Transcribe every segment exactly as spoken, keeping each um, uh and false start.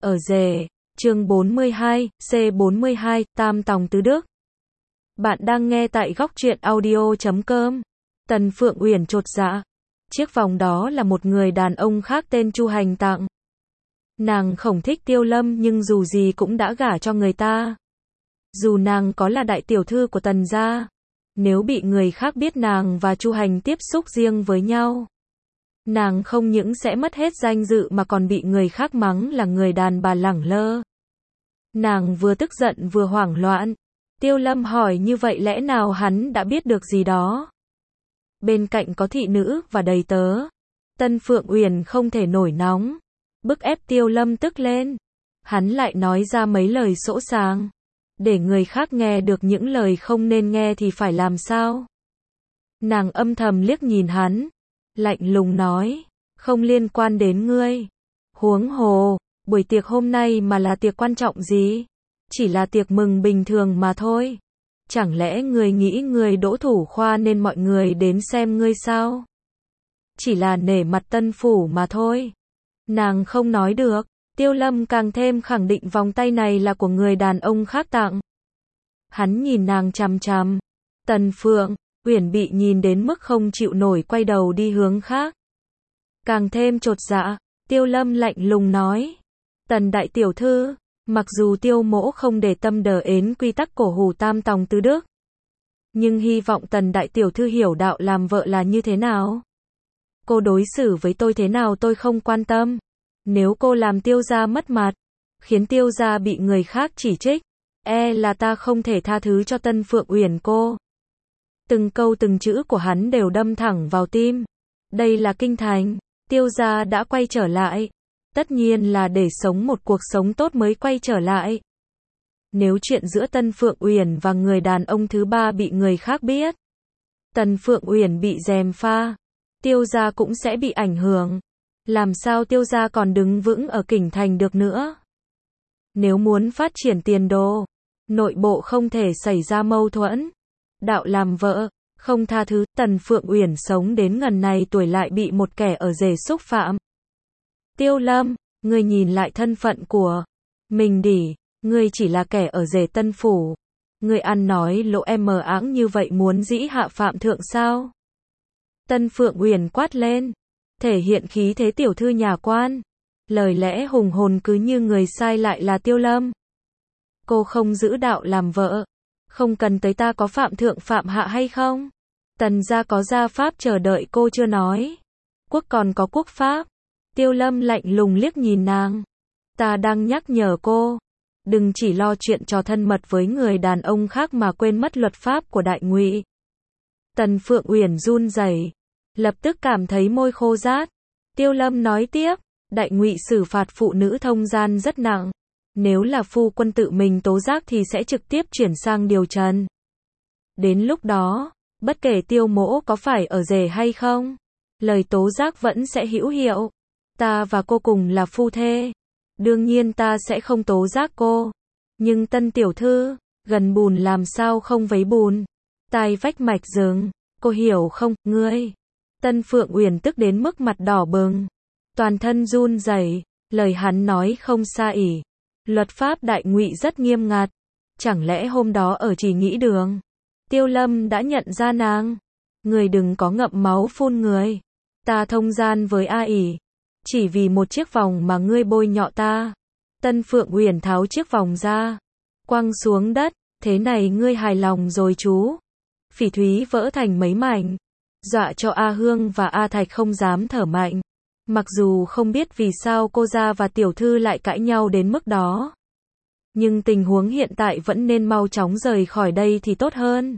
Ở rể, chương bốn mươi hai, C bốn mươi hai, Tam Tòng Tứ Đức. Bạn đang nghe tại góc truyện audio chấm com. Tần Phượng Uyển chột dạ. Chiếc vòng đó là một người đàn ông khác tên Chu Hành tặng. Nàng không thích Tiêu Lâm nhưng dù gì cũng đã gả cho người ta. Dù nàng có là đại tiểu thư của Tần gia, nếu bị người khác biết nàng và Chu Hành tiếp xúc riêng với nhau, nàng không những sẽ mất hết danh dự mà còn bị người khác mắng là người đàn bà lẳng lơ. Nàng vừa tức giận vừa hoảng loạn. Tiêu Lâm hỏi như vậy lẽ nào hắn đã biết được gì đó? Bên cạnh có thị nữ và đầy tớ. Tân Phượng Uyển không thể nổi nóng, bức ép Tiêu Lâm tức lên. Hắn lại nói ra mấy lời sỗ sàng. Để người khác nghe được những lời không nên nghe thì phải làm sao? Nàng âm thầm liếc nhìn hắn, lạnh lùng nói, không liên quan đến ngươi. Huống hồ, buổi tiệc hôm nay mà là tiệc quan trọng gì? Chỉ là tiệc mừng bình thường mà thôi. Chẳng lẽ ngươi nghĩ ngươi đỗ thủ khoa nên mọi người đến xem ngươi sao? Chỉ là nể mặt Tân phủ mà thôi. Nàng không nói được. Tiêu Lâm càng thêm khẳng định vòng tay này là của người đàn ông khác tặng. Hắn nhìn nàng chằm chằm. Tần Phượng Uyển bị nhìn đến mức không chịu nổi, quay đầu đi hướng khác. Càng thêm chột dạ, Tiêu Lâm lạnh lùng nói, Tần đại tiểu thư, mặc dù Tiêu mỗ không để tâm đờ ến quy tắc cổ hủ tam tòng tứ đức, nhưng hy vọng Tần đại tiểu thư hiểu đạo làm vợ là như thế nào. Cô đối xử với tôi thế nào tôi không quan tâm. Nếu cô làm Tiêu gia mất mặt, khiến Tiêu gia bị người khác chỉ trích, e là ta không thể tha thứ cho Tân Phượng Uyển cô. Từng câu từng chữ của hắn đều đâm thẳng vào tim. Đây là kinh thành, Tiêu gia đã quay trở lại. Tất nhiên là để sống một cuộc sống tốt mới quay trở lại. Nếu chuyện giữa Tân Phượng Uyển và người đàn ông thứ ba bị người khác biết, Tần Phượng Uyển bị gièm pha, Tiêu gia cũng sẽ bị ảnh hưởng. Làm sao Tiêu gia còn đứng vững ở kinh thành được nữa? Nếu muốn phát triển tiền đồ, nội bộ không thể xảy ra mâu thuẫn. Đạo làm vợ, không tha thứ. Tần Phượng Uyển sống đến ngần này tuổi lại bị một kẻ ở rể xúc phạm. Tiêu Lâm, ngươi nhìn lại thân phận của mình đi, ngươi chỉ là kẻ ở rể Tân phủ. Ngươi ăn nói lỗ em mờ áng như vậy muốn dĩ hạ phạm thượng sao? Tân Phượng Uyển quát lên, thể hiện khí thế tiểu thư nhà quan. Lời lẽ hùng hồn cứ như người sai lại là Tiêu Lâm. Cô không giữ đạo làm vợ, không cần tới ta có phạm thượng phạm hạ hay không? Tần gia có gia pháp chờ đợi cô chưa nói. Quốc còn có quốc pháp. Tiêu Lâm lạnh lùng liếc nhìn nàng. Ta đang nhắc nhở cô, đừng chỉ lo chuyện trò thân mật với người đàn ông khác mà quên mất luật pháp của Đại Ngụy. Tần Phượng Uyển run rẩy, lập tức cảm thấy môi khô rát. Tiêu Lâm nói tiếp, Đại Ngụy xử phạt phụ nữ thông gian rất nặng. Nếu là phu quân tự mình tố giác thì sẽ trực tiếp chuyển sang điều trần. Đến lúc đó, bất kể Tiêu mỗ có phải ở rể hay không, lời tố giác vẫn sẽ hữu hiệu. Ta và cô cùng là phu thê, đương nhiên ta sẽ không tố giác cô. Nhưng Tân tiểu thư, gần bùn làm sao không vấy bùn, tai vách mạch rừng, cô hiểu không? Ngươi. Tân Phượng Uyển tức đến mức mặt đỏ bừng, toàn thân run rẩy. Lời hắn nói không xa ỉ. Luật pháp Đại Ngụy rất nghiêm ngặt. Chẳng lẽ hôm đó ở Chỉ Nghĩ Đường, Tiêu Lâm đã nhận ra nàng? Người đừng có ngậm máu phun người. Ta thông gian với A ỉ, chỉ vì một chiếc vòng mà ngươi bôi nhọ ta. Tân Phượng Uyển tháo chiếc vòng ra, quăng xuống đất. Thế này ngươi hài lòng rồi chú? Phỉ thúy vỡ thành mấy mảnh, dọa cho A Hương và A Thạch không dám thở mạnh. Mặc dù không biết vì sao cô gia và tiểu thư lại cãi nhau đến mức đó, nhưng tình huống hiện tại vẫn nên mau chóng rời khỏi đây thì tốt hơn.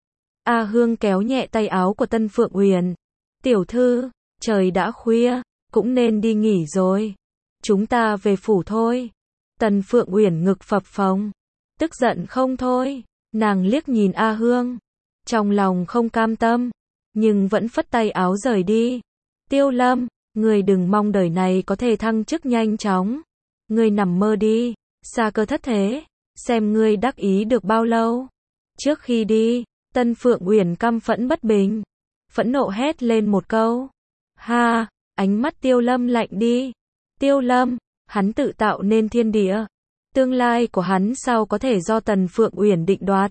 A Hương kéo nhẹ tay áo của Tân Phượng Uyển. Tiểu thư, trời đã khuya, cũng nên đi nghỉ rồi. Chúng ta về phủ thôi. Tần Phượng Uyển ngực phập phồng, tức giận không thôi. Nàng liếc nhìn A Hương, trong lòng không cam tâm, nhưng vẫn phất tay áo rời đi. Tiêu Lâm, ngươi đừng mong đời này có thể thăng chức nhanh chóng. Ngươi nằm mơ đi, xa cơ thất thế, xem ngươi đắc ý được bao lâu. Trước khi đi, Tân Phượng Uyển căm phẫn bất bình, phẫn nộ hét lên một câu. Ha, ánh mắt Tiêu Lâm lạnh đi. Tiêu Lâm, Hắn tự tạo nên thiên địa. Tương lai của hắn sao có thể do Tần Phượng Uyển định đoạt.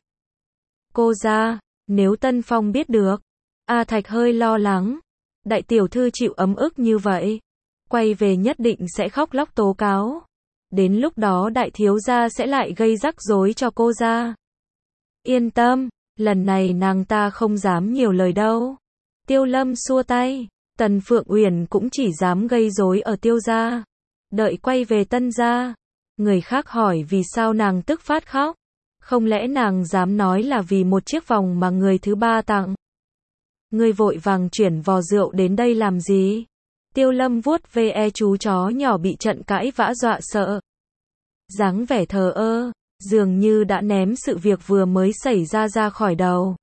Cô ra, nếu Tân Phong biết được. A Thạch hơi lo lắng. Đại tiểu thư chịu ấm ức như vậy. Quay về nhất định sẽ khóc lóc tố cáo. Đến lúc đó đại thiếu gia sẽ lại gây rắc rối cho cô ra. Yên tâm, lần này nàng ta không dám nhiều lời đâu. Tiêu Lâm xua tay. Tần Phượng Uyển cũng chỉ dám gây rối ở Tiêu gia. Đợi quay về Tân gia. Người khác hỏi vì sao nàng tức phát khóc. Không lẽ nàng dám nói là vì một chiếc vòng mà người thứ ba tặng. Người vội vàng chuyển vò rượu đến đây làm gì? Tiêu Lâm vuốt ve chú chó nhỏ bị trận cãi vã dọa sợ. Dáng vẻ thờ ơ, dường như đã ném sự việc vừa mới xảy ra ra khỏi đầu.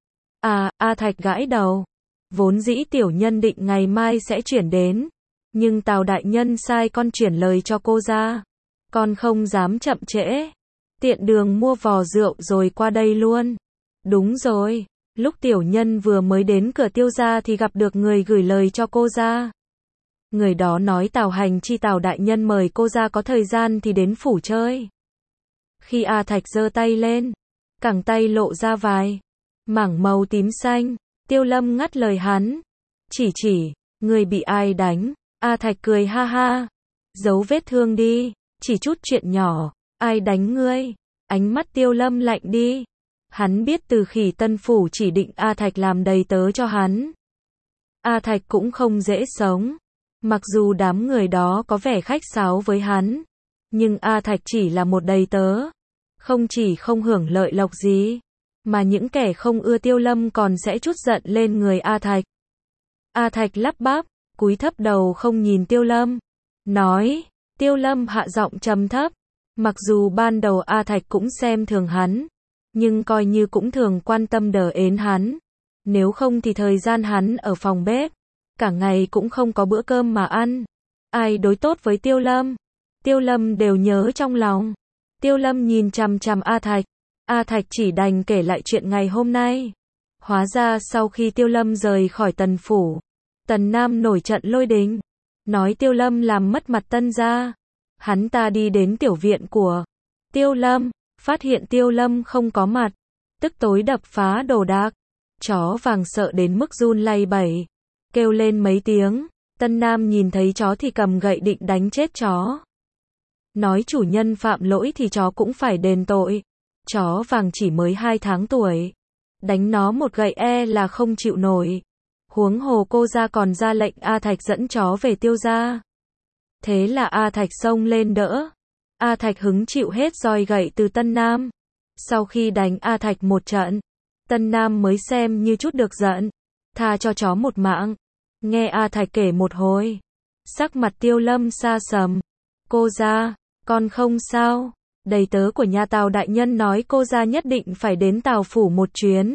À, A Thạch gãi đầu. Vốn dĩ tiểu nhân định ngày mai sẽ chuyển đến. Nhưng Tào đại nhân sai con chuyển lời cho cô ra. Con không dám chậm trễ. Tiện đường mua vò rượu rồi qua đây luôn. Đúng rồi, lúc tiểu nhân vừa mới đến cửa Tiêu gia thì gặp được người gửi lời cho cô ra. Người đó nói Tào hành chi Tào đại nhân mời cô ra có thời gian thì đến phủ chơi. Khi A Thạch giơ tay lên, cẳng tay lộ ra vài mảng màu tím xanh. Tiêu Lâm ngắt lời hắn. Chỉ chỉ, người bị ai đánh? A Thạch cười ha ha. Giấu vết thương đi, chỉ chút chuyện nhỏ. Ai đánh ngươi? Ánh mắt Tiêu Lâm lạnh đi. Hắn biết từ khi Tân phủ chỉ định A Thạch làm đầy tớ cho hắn. A Thạch cũng không dễ sống. Mặc dù đám người đó có vẻ khách sáo với hắn, nhưng A Thạch chỉ là một đầy tớ. Không chỉ không hưởng lợi lộc gì, mà những kẻ không ưa Tiêu Lâm còn sẽ trút giận lên người A Thạch. A Thạch lắp bắp, cúi thấp đầu không nhìn Tiêu Lâm. Nói, Tiêu Lâm hạ giọng trầm thấp. Mặc dù ban đầu A Thạch cũng xem thường hắn, nhưng coi như cũng thường quan tâm đờ ến hắn. Nếu không thì thời gian hắn ở phòng bếp, cả ngày cũng không có bữa cơm mà ăn. Ai đối tốt với Tiêu Lâm, Tiêu Lâm đều nhớ trong lòng. Tiêu Lâm nhìn chằm chằm A Thạch. A Thạch chỉ đành kể lại chuyện ngày hôm nay. Hóa ra sau khi Tiêu Lâm rời khỏi Tần phủ, Tần Nam nổi trận lôi đình, nói Tiêu Lâm làm mất mặt Tân gia. Hắn ta đi đến tiểu viện của Tiêu Lâm, phát hiện Tiêu Lâm không có mặt, tức tối đập phá đồ đạc. Chó vàng sợ đến mức run lay bẩy, kêu lên mấy tiếng. Tân Nam nhìn thấy chó thì cầm gậy định đánh chết chó. Nói chủ nhân phạm lỗi thì chó cũng phải đền tội. Chó vàng chỉ mới hai tháng tuổi, đánh nó một gậy e là không chịu nổi. Huống hồ cô ra còn ra lệnh A Thạch dẫn chó về Tiêu gia. Thế là A Thạch xông lên đỡ. A Thạch hứng chịu hết roi gậy từ Tân Nam. Sau khi đánh A Thạch một trận, Tân Nam mới xem như chút được giận, tha cho chó một mạng. Nghe A Thạch kể một hồi, sắc mặt Tiêu Lâm xa sầm. Cô ra, con không sao. Đầy tớ của nhà Tào đại nhân nói cô ra nhất định phải đến Tào phủ một chuyến.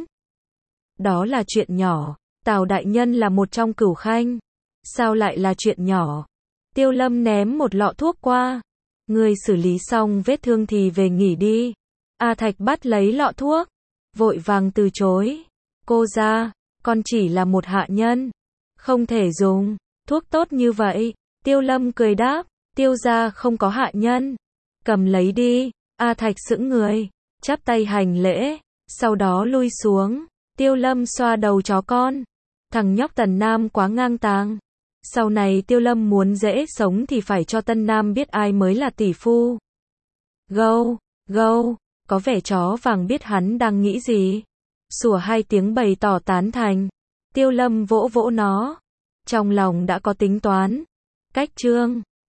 Đó là chuyện nhỏ. Tào đại nhân là một trong cửu khanh. Sao lại là chuyện nhỏ? Tiêu Lâm ném một lọ thuốc qua. Người xử lý xong vết thương thì về nghỉ đi. A Thạch bắt lấy lọ thuốc, vội vàng từ chối. Cô ra, con chỉ là một hạ nhân, không thể dùng thuốc tốt như vậy. Tiêu Lâm cười đáp, Tiêu gia không có hạ nhân. Cầm lấy đi. A Thạch sững người, chắp tay hành lễ, sau đó lui xuống. Tiêu Lâm xoa đầu chó con. Thằng nhóc Tần Nam quá ngang tàng. Sau này Tiêu Lâm muốn dễ sống thì phải cho Tân Nam biết ai mới là tỷ phu. Gâu, gâu, có vẻ chó vàng biết hắn đang nghĩ gì. Sủa hai tiếng bày tỏ tán thành. Tiêu Lâm vỗ vỗ nó. Trong lòng đã có tính toán. Cách chương